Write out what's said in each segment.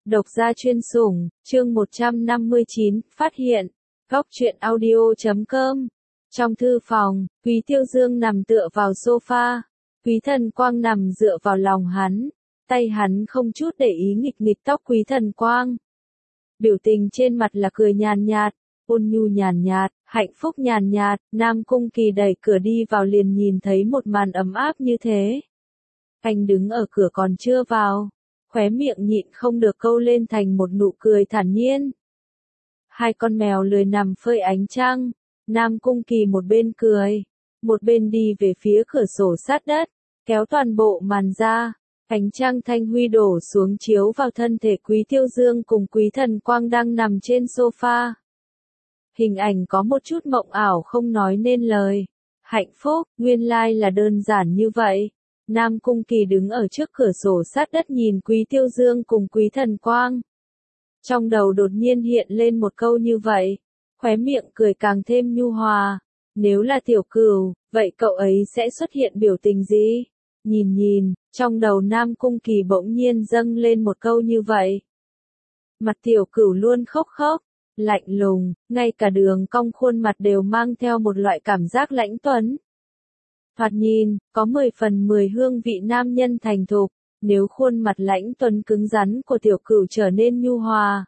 Độc gia chuyên sủng, chương 159, phát hiện. Góc truyện audio.com. Trong thư phòng, Quý Tiêu Dương nằm tựa vào sofa. Quý Thần Quang nằm dựa vào lòng hắn. Tay hắn không chút để ý nghịch nghịch tóc Quý Thần Quang. Biểu tình trên mặt là cười nhàn nhạt, ôn nhu nhàn nhạt, hạnh phúc nhàn nhạt. Nam Cung Kỳ đẩy cửa đi vào liền nhìn thấy một màn ấm áp như thế. Anh đứng ở cửa còn chưa vào. Khóe miệng nhịn không được câu lên thành một nụ cười thản nhiên. Hai con mèo lười nằm phơi ánh trăng, Nam Cung Kỳ một bên cười, một bên đi về phía cửa sổ sát đất, kéo toàn bộ màn ra, ánh trăng thanh huy đổ xuống chiếu vào thân thể Quý Tiêu Dương cùng Quý Thần Quang đang nằm trên sofa. Hình ảnh có một chút mộng ảo không nói nên lời. Hạnh phúc, nguyên lai là đơn giản như vậy. Nam Cung Kỳ đứng ở trước cửa sổ sát đất nhìn Quý Tiêu Dương cùng Quý Thần Quang. Trong đầu đột nhiên hiện lên một câu như vậy, khóe miệng cười càng thêm nhu hòa. Nếu là Tiểu Cửu, vậy cậu ấy sẽ xuất hiện biểu tình gì? Nhìn, trong đầu Nam Cung Kỳ bỗng nhiên dâng lên một câu như vậy. Mặt Tiểu Cửu luôn khóc, lạnh lùng, ngay cả đường cong khuôn mặt đều mang theo một loại cảm giác lãnh tuấn. Thoạt nhìn, có 10 phần 10 hương vị nam nhân thành thục, nếu khuôn mặt lãnh tuấn cứng rắn của Tiểu Cửu trở nên nhu hòa,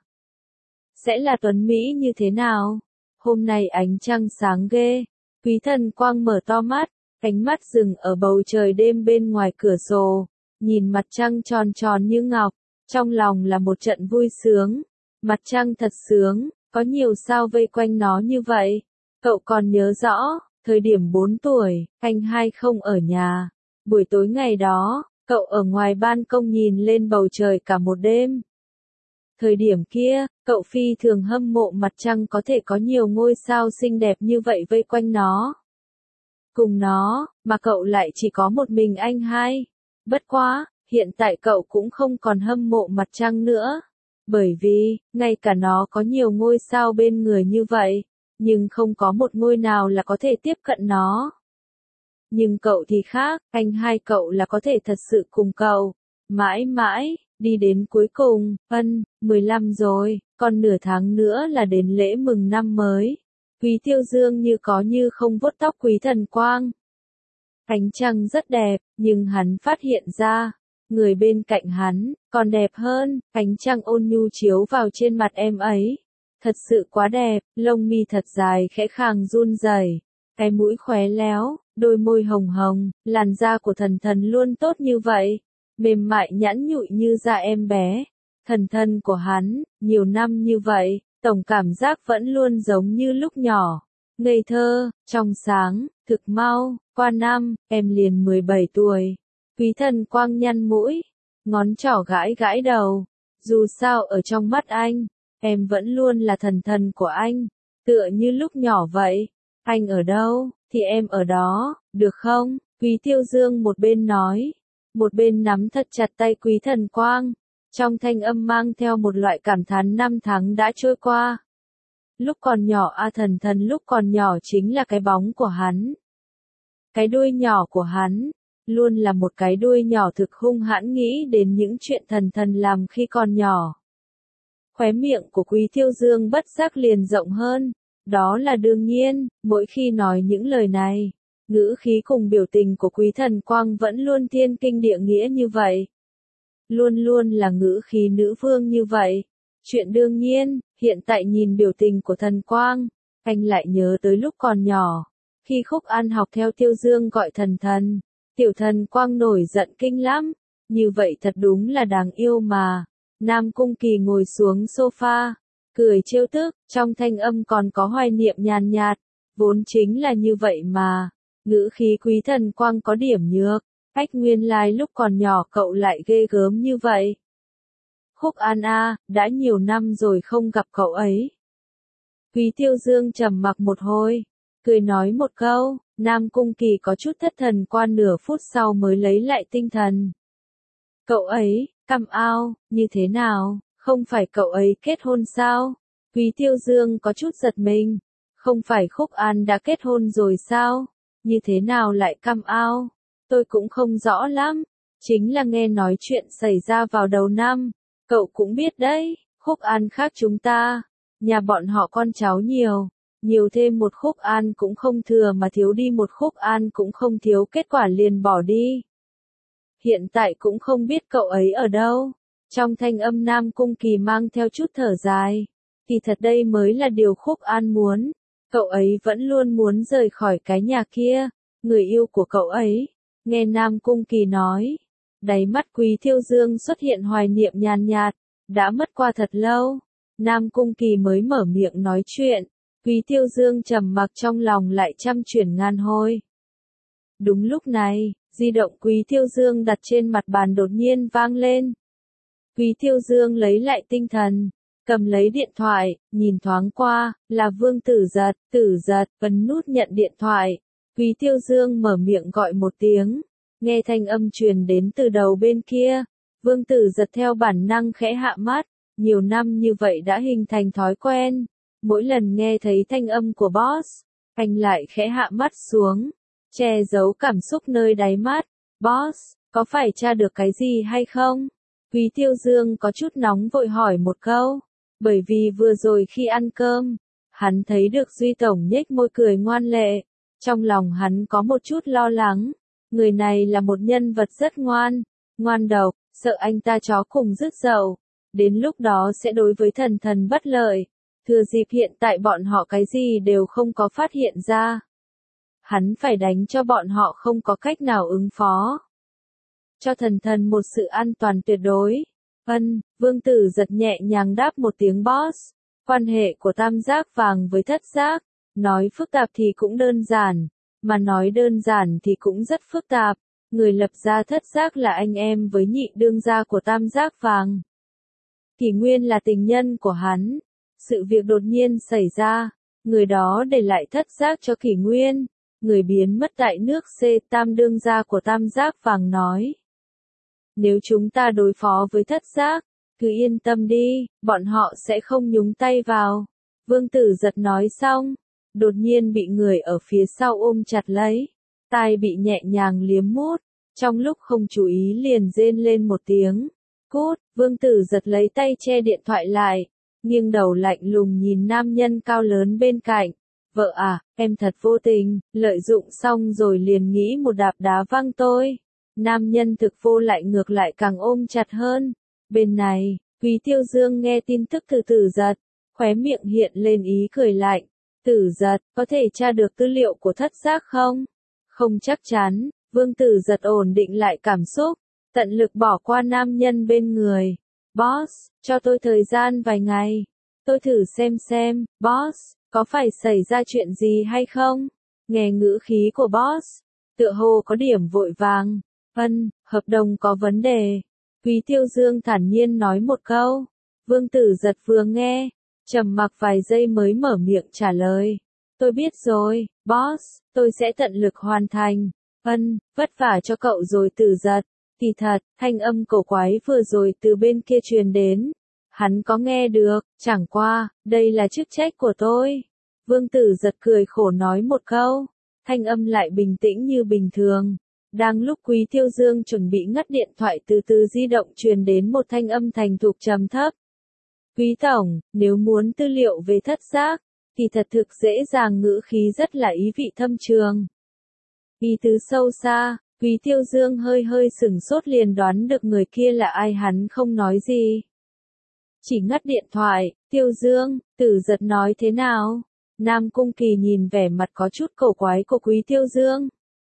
sẽ là tuấn Mỹ như thế nào? Hôm nay ánh trăng sáng ghê, Quý Thần Quang mở to mắt, ánh mắt dừng ở bầu trời đêm bên ngoài cửa sổ, nhìn mặt trăng tròn tròn như ngọc, trong lòng là một trận vui sướng, mặt trăng thật sướng, có nhiều sao vây quanh nó như vậy, cậu còn nhớ rõ. Thời điểm 4 tuổi, anh hai không ở nhà. Buổi tối ngày đó, cậu ở ngoài ban công nhìn lên bầu trời cả một đêm. Thời điểm kia, cậu phi thường hâm mộ mặt trăng có thể có nhiều ngôi sao xinh đẹp như vậy vây quanh nó. Cùng nó, mà cậu lại chỉ có một mình anh hai. Bất quá, hiện tại cậu cũng không còn hâm mộ mặt trăng nữa. Bởi vì, ngay cả nó có nhiều ngôi sao bên người như vậy. Nhưng không có một ngôi nào là có thể tiếp cận nó. Nhưng cậu thì khác, anh hai cậu là có thể thật sự cùng cậu. Mãi mãi, đi đến cuối cùng, 15 rồi, còn nửa tháng nữa là đến lễ mừng năm mới. Quý Tiêu Dương như có như không vuốt tóc Quý Thần Quang. Ánh trăng rất đẹp, nhưng hắn phát hiện ra, người bên cạnh hắn, còn đẹp hơn, ánh trăng ôn nhu chiếu vào trên mặt em ấy. Thật sự quá đẹp, lông mi thật dài khẽ khàng run rẩy, cái mũi khóe léo, đôi môi hồng hồng, làn da của Thần Thần luôn tốt như vậy, mềm mại nhẵn nhụi như da em bé. Thần Thần của hắn, nhiều năm như vậy, tổng cảm giác vẫn luôn giống như lúc nhỏ, ngây thơ, trong sáng, thực mau, qua năm, em liền 17 tuổi. Quý Thần Quang nhăn mũi, ngón trỏ gãi gãi đầu, dù sao ở trong mắt anh, em vẫn luôn là thần thần của anh, tựa như lúc nhỏ vậy. Anh ở đâu, thì em ở đó, được không? Quý Tiêu Dương một bên nói, một bên nắm thật chặt tay Quý Thần Quang. Trong thanh âm mang theo một loại cảm thán năm tháng đã trôi qua. Lúc còn nhỏ Thần Thần lúc còn nhỏ chính là cái bóng của hắn. Cái đuôi nhỏ của hắn, luôn là một cái đuôi nhỏ thực hung hãn nghĩ đến những chuyện Thần Thần làm khi còn nhỏ. Khóe miệng của Quý Tiêu Dương bất giác liền rộng hơn, đó là đương nhiên, mỗi khi nói những lời này, ngữ khí cùng biểu tình của Quý Thần Quang vẫn luôn thiên kinh địa nghĩa như vậy. Luôn luôn là ngữ khí nữ vương như vậy. Chuyện đương nhiên, hiện tại nhìn biểu tình của Thần Quang, anh lại nhớ tới lúc còn nhỏ, khi Khúc An học theo Tiêu Dương gọi Thần Thần, Tiểu Thần Quang nổi giận kinh lắm, như vậy thật đúng là đáng yêu mà. Nam Cung Kỳ ngồi xuống sofa, cười trêu tức, trong thanh âm còn có hoài niệm nhàn nhạt, vốn chính là như vậy mà. Ngữ khí Quý Thần Quang có điểm nhược, nguyên lai lúc còn nhỏ cậu lại ghê gớm như vậy. Khúc An đã nhiều năm rồi không gặp cậu ấy. Quý Tiêu Dương trầm mặc một hồi, cười nói một câu, Nam Cung Kỳ có chút thất thần qua nửa phút sau mới lấy lại tinh thần. Cậu ấy, căm ao, như thế nào, không phải cậu ấy kết hôn sao? Quý Tiêu Dương có chút giật mình, không phải Khúc An đã kết hôn rồi sao? Như thế nào lại căm ao? Tôi cũng không rõ lắm, chính là nghe nói chuyện xảy ra vào đầu năm, Cậu cũng biết đấy, Khúc An khác chúng ta. Nhà bọn họ con cháu nhiều. Nhiều thêm một Khúc An cũng không thừa mà thiếu đi một Khúc An cũng không thiếu, kết quả liền bỏ đi. Hiện tại cũng không biết cậu ấy ở đâu. Trong thanh âm Nam Cung Kỳ mang theo chút thở dài. Kỳ thật đây mới là điều Khúc An muốn. Cậu ấy vẫn luôn muốn rời khỏi cái nhà kia. Người yêu của cậu ấy. Nghe Nam Cung Kỳ nói. Đáy mắt Quý Thiêu Dương xuất hiện hoài niệm nhàn nhạt. Đã mất qua thật lâu. Nam Cung Kỳ mới mở miệng nói chuyện. Quý Thiêu Dương trầm mặc, trong lòng lại trăm chuyển ngàn hôi. Đúng lúc này, di động Quý Thiêu Dương đặt trên mặt bàn đột nhiên vang lên. Quý Thiêu Dương lấy lại tinh thần, cầm lấy điện thoại, nhìn thoáng qua, là Vương Tử Giật, ấn nút nhận điện thoại. Quý Thiêu Dương mở miệng gọi một tiếng, nghe thanh âm truyền đến từ đầu bên kia. Vương Tử Giật theo bản năng khẽ hạ mắt, nhiều năm như vậy đã hình thành thói quen. Mỗi lần nghe thấy thanh âm của boss, anh lại khẽ hạ mắt xuống, che giấu cảm xúc nơi đáy mắt. Boss, có phải tra được cái gì hay không? Quý Tiêu Dương có chút nóng vội hỏi một câu, bởi vì vừa rồi khi ăn cơm, hắn thấy được Duy Tổng nhếch môi cười ngoan lệ. Trong lòng hắn có một chút lo lắng, người này là một nhân vật rất ngoan độc, sợ anh ta chó cùng rứt dậu. Đến lúc đó sẽ đối với thần bất lợi. Thừa dịp hiện tại bọn họ cái gì đều không có phát hiện ra. Hắn phải đánh cho bọn họ không có cách nào ứng phó. Cho thần một sự an toàn tuyệt đối. Vương Tử Giật nhẹ nhàng đáp một tiếng boss. Quan hệ của tam giác vàng với thất giác, nói phức tạp thì cũng đơn giản, mà nói đơn giản thì cũng rất phức tạp. Người lập ra thất giác là anh em với nhị đương gia của tam giác vàng. Kỷ Nguyên là tình nhân của hắn. Sự việc đột nhiên xảy ra, người đó để lại thất giác cho Kỷ Nguyên, người biến mất tại nước C. Tam đương gia của tam giác vàng nói. Nếu chúng ta đối phó với thất giác, cứ yên tâm đi, bọn họ sẽ không nhúng tay vào. Vương Tử Giật nói xong, đột nhiên bị người ở phía sau ôm chặt lấy, tai bị nhẹ nhàng liếm mút, trong lúc không chú ý liền rên lên một tiếng. Cút, Vương Tử Giật lấy tay che điện thoại lại, nghiêng đầu lạnh lùng nhìn nam nhân cao lớn bên cạnh. Vợ à, em thật vô tình, lợi dụng xong rồi liền nghĩ một đạp đá văng tôi. Nam nhân thực vô lại ngược lại càng ôm chặt hơn. Bên này, Quý Tiêu Dương nghe tin tức từ Tử Giật, khóe miệng hiện lên ý cười lạnh. Tử Giật, có thể tra được tư liệu của thất giác không? Không chắc chắn. Vương Tử Giật ổn định lại cảm xúc, tận lực bỏ qua nam nhân bên người. Boss, cho tôi thời gian vài ngày. Tôi thử xem, boss, có phải xảy ra chuyện gì hay không? Nghe ngữ khí của boss, tựa hồ có điểm vội vàng. Hợp đồng có vấn đề. Quý Tiêu Dương thản nhiên nói một câu. Vương Tử Giật vừa nghe, trầm mặc vài giây mới mở miệng trả lời. Tôi biết rồi, boss, tôi sẽ tận lực hoàn thành. Vất vả cho cậu rồi Tử Giật. Kỳ thật, thanh âm cổ quái vừa rồi từ bên kia truyền đến. Hắn có nghe được, chẳng qua, đây là chức trách của tôi. Vương Tử Giật cười khổ nói một câu, thanh âm lại bình tĩnh như bình thường. Đang lúc Quý Tiêu Dương chuẩn bị ngắt điện thoại, từ di động truyền đến một thanh âm thành thục trầm thấp. Quý Tổng, nếu muốn tư liệu về thất giác, thì thật thực dễ dàng, ngữ khí rất là ý vị thâm trường. Ý tứ sâu xa, Quý Tiêu Dương hơi sửng sốt liền đoán được người kia là ai, hắn không nói gì. Chỉ ngắt điện thoại. Tiêu Dương, Tử Giật nói thế nào? Nam Cung Kỳ nhìn vẻ mặt có chút cổ quái của Quý Tiêu Dương.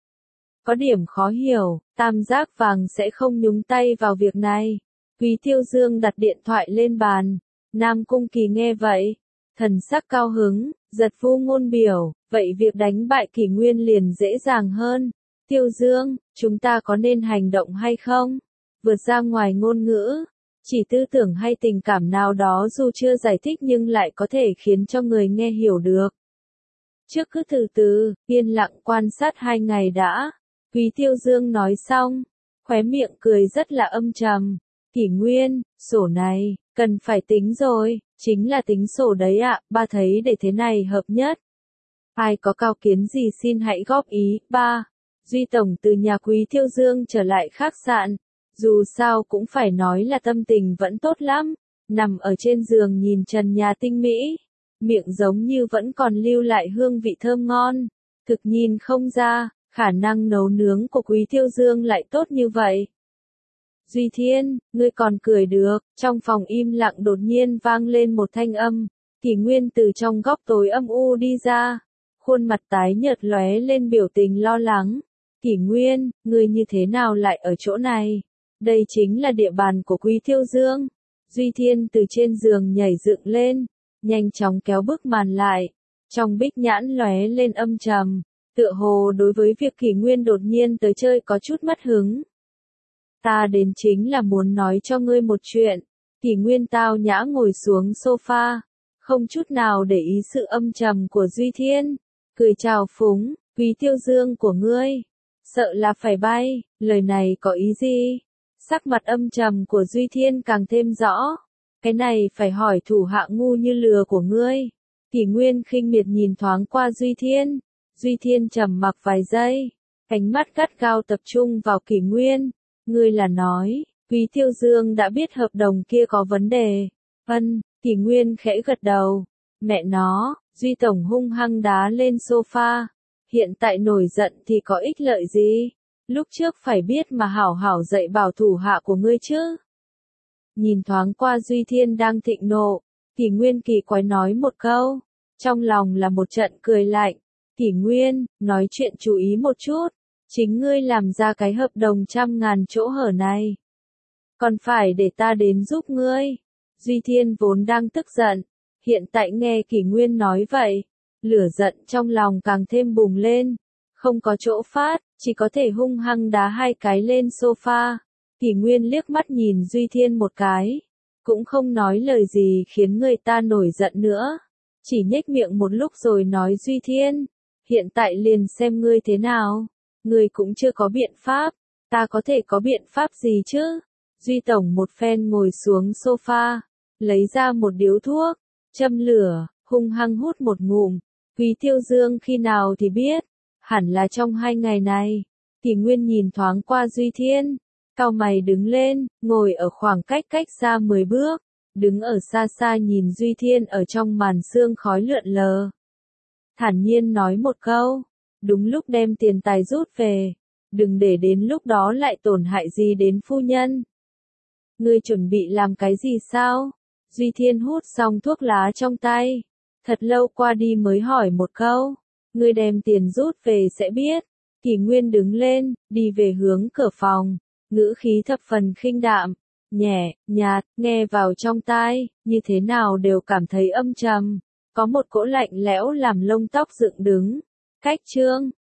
Có điểm khó hiểu, tam giác vàng sẽ không nhúng tay vào việc này. Quý Tiêu Dương đặt điện thoại lên bàn. Nam Cung Kỳ nghe vậy, thần sắc cao hứng, giật vu ngôn biểu, vậy việc đánh bại Kỷ Nguyên liền dễ dàng hơn. Tiêu Dương, chúng ta có nên hành động hay không? Vượt ra ngoài ngôn ngữ, chỉ tư tưởng hay tình cảm nào đó dù chưa giải thích nhưng lại có thể khiến cho người nghe hiểu được. Trước cứ từ từ, yên lặng quan sát 2 ngày đã. Quý Tiêu Dương nói xong, khóe miệng cười rất là âm trầm. Kỷ Nguyên, sổ này, cần phải tính rồi, chính là tính sổ đấy ạ, ba thấy để thế này hợp nhất. Ai có cao kiến gì xin hãy góp ý. 3. Duy Tổng từ nhà Quý Tiêu Dương trở lại khách sạn. Dù sao cũng phải nói là tâm tình vẫn tốt lắm, nằm ở trên giường nhìn trần nhà tinh mỹ, miệng giống như vẫn còn lưu lại hương vị thơm ngon, thực nhìn không ra, khả năng nấu nướng của Quý Tiêu Dương lại tốt như vậy. Duy Thiên, ngươi còn cười được, trong phòng im lặng đột nhiên vang lên một thanh âm, Kỷ Nguyên từ trong góc tối âm u đi ra, khuôn mặt tái nhợt lóe lên biểu tình lo lắng. Kỷ Nguyên, ngươi như thế nào lại ở chỗ này? Đây chính là địa bàn của Quý Tiêu Dương. Duy Thiên từ trên giường nhảy dựng lên, nhanh chóng kéo bức màn lại, trong bích nhãn lóe lên âm trầm, tựa hồ đối với việc Kỷ Nguyên đột nhiên tới chơi có chút mất hứng. Ta đến chính là muốn nói cho ngươi một chuyện. Kỷ Nguyên tao nhã ngồi xuống sofa, không chút nào để ý sự âm trầm của Duy Thiên, cười chào phúng, Quý Tiêu Dương của ngươi, sợ là phải bay, lời này có ý gì? Sắc mặt âm trầm của Duy Thiên càng thêm rõ, cái này phải hỏi thủ hạ ngu như lừa của ngươi. Kỷ Nguyên khinh miệt nhìn thoáng qua Duy Thiên trầm mặc vài giây, ánh mắt gắt gao tập trung vào Kỷ Nguyên, ngươi là nói, Quý Tiêu Dương đã biết hợp đồng kia có vấn đề. Vâng, Kỷ Nguyên khẽ gật đầu, mẹ nó, Duy Tổng hung hăng đá lên sofa, hiện tại nổi giận thì có ích lợi gì? Lúc trước phải biết mà hảo hảo dạy bảo thủ hạ của ngươi chứ. Nhìn thoáng qua Duy Thiên đang thịnh nộ, Kỷ Nguyên kỳ quái nói một câu, trong lòng là một trận cười lạnh. Kỷ Nguyên, nói chuyện chú ý một chút, chính ngươi làm ra cái hợp đồng 100.000 chỗ hở này. Còn phải để ta đến giúp ngươi. Duy Thiên vốn đang tức giận, hiện tại nghe Kỷ Nguyên nói vậy, lửa giận trong lòng càng thêm bùng lên, không có chỗ phát, chỉ có thể hung hăng đá hai cái lên sofa. Kỷ Nguyên liếc mắt nhìn Duy Thiên một cái, cũng không nói lời gì khiến người ta nổi giận nữa, chỉ nhếch miệng một lúc rồi nói Duy Thiên, hiện tại liền xem ngươi thế nào, ngươi cũng chưa có biện pháp, ta có thể có biện pháp gì chứ? Duy Tổng một phen ngồi xuống sofa, lấy ra một điếu thuốc, châm lửa, hung hăng hút một ngụm. Quý Tiêu Dương khi nào thì biết, hẳn là trong 2 ngày này. Kỷ Nguyên nhìn thoáng qua Duy Thiên, cau mày đứng lên, ngồi ở khoảng cách xa 10 bước, đứng ở xa xa nhìn Duy Thiên ở trong màn sương khói lượn lờ. Thản nhiên nói một câu, đúng lúc đem tiền tài rút về, đừng để đến lúc đó lại tổn hại gì đến phu nhân. Ngươi chuẩn bị làm cái gì sao? Duy Thiên hút xong thuốc lá trong tay, thật lâu qua đi mới hỏi một câu, ngươi đem tiền rút về sẽ biết. Kỷ Nguyên đứng lên, đi về hướng cửa phòng, ngữ khí thập phần khinh đạm, nhẹ, nhạt, nghe vào trong tai, như thế nào đều cảm thấy âm trầm, có một cỗ lạnh lẽo làm lông tóc dựng đứng. Cách chương